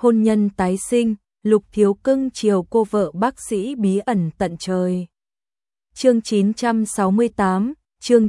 hôn nhân tái sinh, Lục Thiếu cưng chiều cô vợ bác sĩ bí ẩn tận trời. Chương 968, chương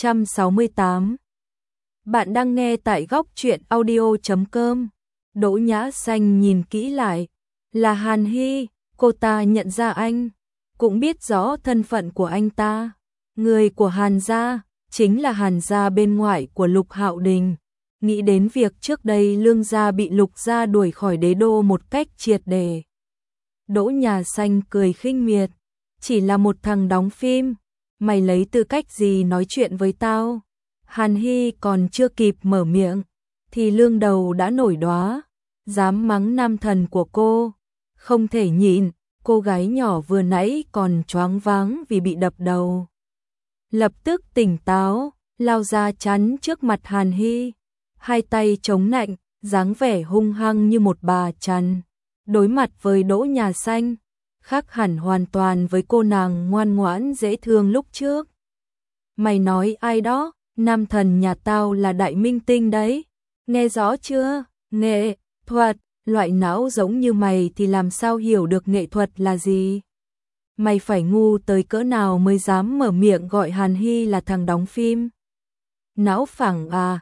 968. Bạn đang nghe tại góc truyện audio.com. Đỗ Nhã Xanh nhìn kỹ lại, là Hàn Hy, cô ta nhận ra anh, cũng biết rõ thân phận của anh ta. Người của Hàn gia, chính là Hàn gia bên ngoại của Lục Hạo Đình. Nghĩ đến việc trước đây Lương gia bị Lục gia đuổi khỏi đế đô một cách triệt để. Đỗ Nhã Xanh cười khinh miệt, chỉ là một thằng đóng phim, mày lấy tư cách gì nói chuyện với tao? Hàn Hy còn chưa kịp mở miệng, thì Lương Đầu đã nổi đoá, dám mắng nam thần của cô, không thể nhịn, cô gái nhỏ vừa nãy còn choáng váng vì bị đập đầu. Lập tức tỉnh táo, lao ra chắn trước mặt Hàn Hy, hai tay chống nạnh, dáng vẻ hung hăng như một bà chằn. Đối mặt với Đỗ Nhã Xanh, khác hẳn hoàn toàn với cô nàng ngoan ngoãn dễ thương lúc trước. Mày nói ai đó? Nam thần nhà tao là đại minh tinh đấy. Nghe rõ chưa? Nghệ thuật, loại não giống như mày thì làm sao hiểu được nghệ thuật là gì? Mày phải ngu tới cỡ nào mới dám mở miệng gọi Hàn Hy là thằng đóng phim? Não phẳng à?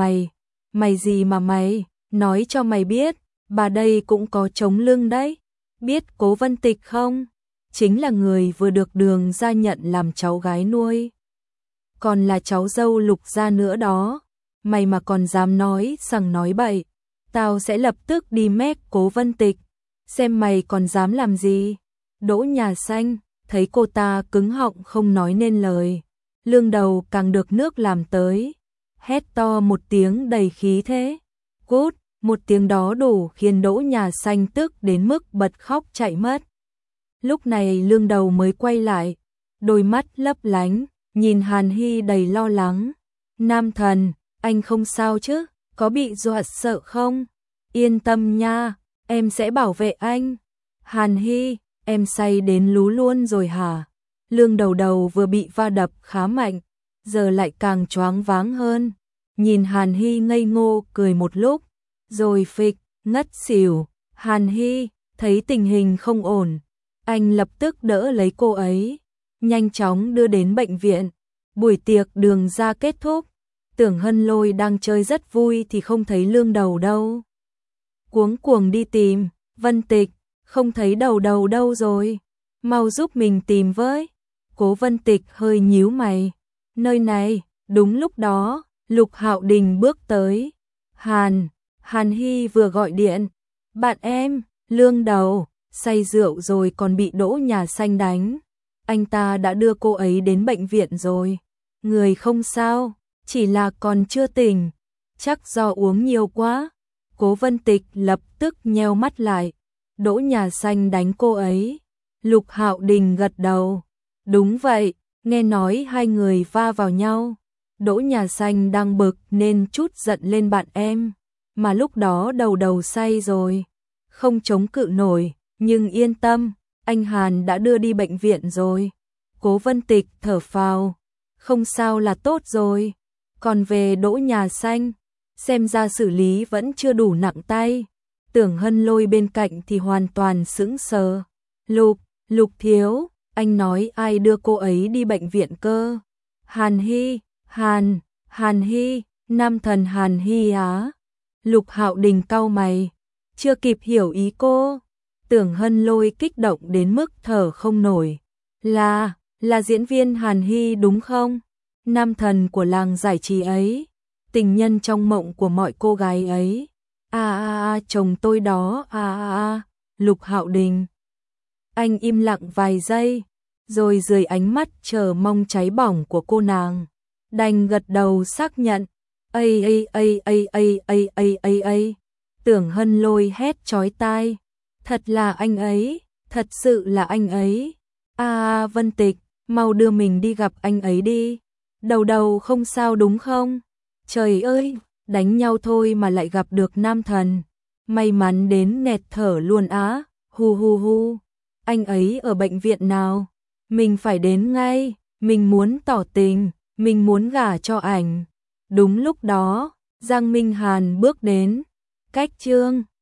Mày gì mà mày? Nói cho mày biết, bà đây cũng có chống lưng đấy. Biết Cố Vân Tịch không? Chính là người vừa được Đường gia nhận làm cháu gái nuôi. Còn là cháu dâu Lục gia nữa đó. Mày mà còn dám nói sằng nói bậy, tao sẽ lập tức đi mét Cố Vân Tịch, xem mày còn dám làm gì. Đỗ Nhã Xanh thấy cô ta cứng họng không nói nên lời, Lương Đầu càng được nước làm tới, hét to một tiếng đầy khí thế. Cút! Một tiếng đó đủ khiến Đỗ Nhã Xanh tức đến mức bật khóc chạy mất. Lúc này Lương Đầu mới quay lại, đôi mắt lấp lánh, nhìn Hàn Hy đầy lo lắng. Nam thần, anh không sao chứ? Có bị dọa sợ không? Yên tâm nha, em sẽ bảo vệ anh. Hàn Hy, em say đến lú luôn rồi hả? Lương Đầu vừa bị va đập khá mạnh, giờ lại càng choáng váng hơn. Nhìn Hàn Hy ngây ngô cười một lúc, rồi phịch, ngất xỉu. Hàn Hy thấy tình hình không ổn, anh lập tức đỡ lấy cô ấy, nhanh chóng đưa đến bệnh viện. Buổi tiệc Đường gia kết thúc, Tưởng Hân Lôi đang chơi rất vui thì không thấy Lương Đầu đâu. Cuống cuồng đi tìm, Vân Tịch, không thấy Đầu đâu rồi, mau giúp mình tìm với. Cố Vân Tịch hơi nhíu mày, nơi này. Đúng lúc đó, Lục Hạo Đình bước tới. Hàn Hy vừa gọi điện, bạn em, Lương Đầu, say rượu rồi còn bị Đỗ Nhã Xanh đánh. Anh ta đã đưa cô ấy đến bệnh viện rồi. Người không sao, chỉ là còn chưa tỉnh, chắc do uống nhiều quá. Cố Vân Tịch lập tức nheo mắt lại. Đỗ Nhã Xanh đánh cô ấy. Lục Hạo Đình gật đầu. Đúng vậy, nghe nói hai người va vào nhau. Đỗ Nhã Xanh đang bực nên chút giận lên bạn em, mà lúc đó Đầu say rồi, không chống cự nổi, nhưng yên tâm, anh Hàn đã đưa đi bệnh viện rồi. Cố Vân Tịch thở phào, không sao là tốt rồi. Còn về Đỗ Nhã Xanh, xem ra xử lý vẫn chưa đủ nặng tay. Tưởng Hân Lôi bên cạnh thì hoàn toàn sững sờ. Lục thiếu, anh nói ai đưa cô ấy đi bệnh viện cơ? Hàn Hy, Hàn Hy, nam thần Hàn Hy á? Lục Hạo Đình cau mày, chưa kịp hiểu ý cô. Tưởng Hân Lôi kích động đến mức thở không nổi. Là diễn viên Hàn Hy đúng không? Nam thần của làng giải trí ấy, tình nhân trong mộng của mọi cô gái ấy. Chồng tôi đó. Lục Hạo Đình. Anh im lặng vài giây, rồi dưới ánh mắt chờ mong cháy bỏng của cô nàng, đành gật đầu xác nhận. Tưởng Hân Lôi hét chói tai. Thật là anh ấy, thật sự là anh ấy. Vân Tịch, mau đưa mình đi gặp anh ấy đi. Đầu không sao đúng không? Trời ơi, đánh nhau thôi mà lại gặp được nam thần. May mắn đến nghẹt thở luôn á. Hu. Anh ấy ở bệnh viện nào? Mình phải đến ngay, mình muốn tỏ tình, mình muốn gả cho ảnh. Đúng lúc đó, Giang Minh Hàn bước đến. Cách chương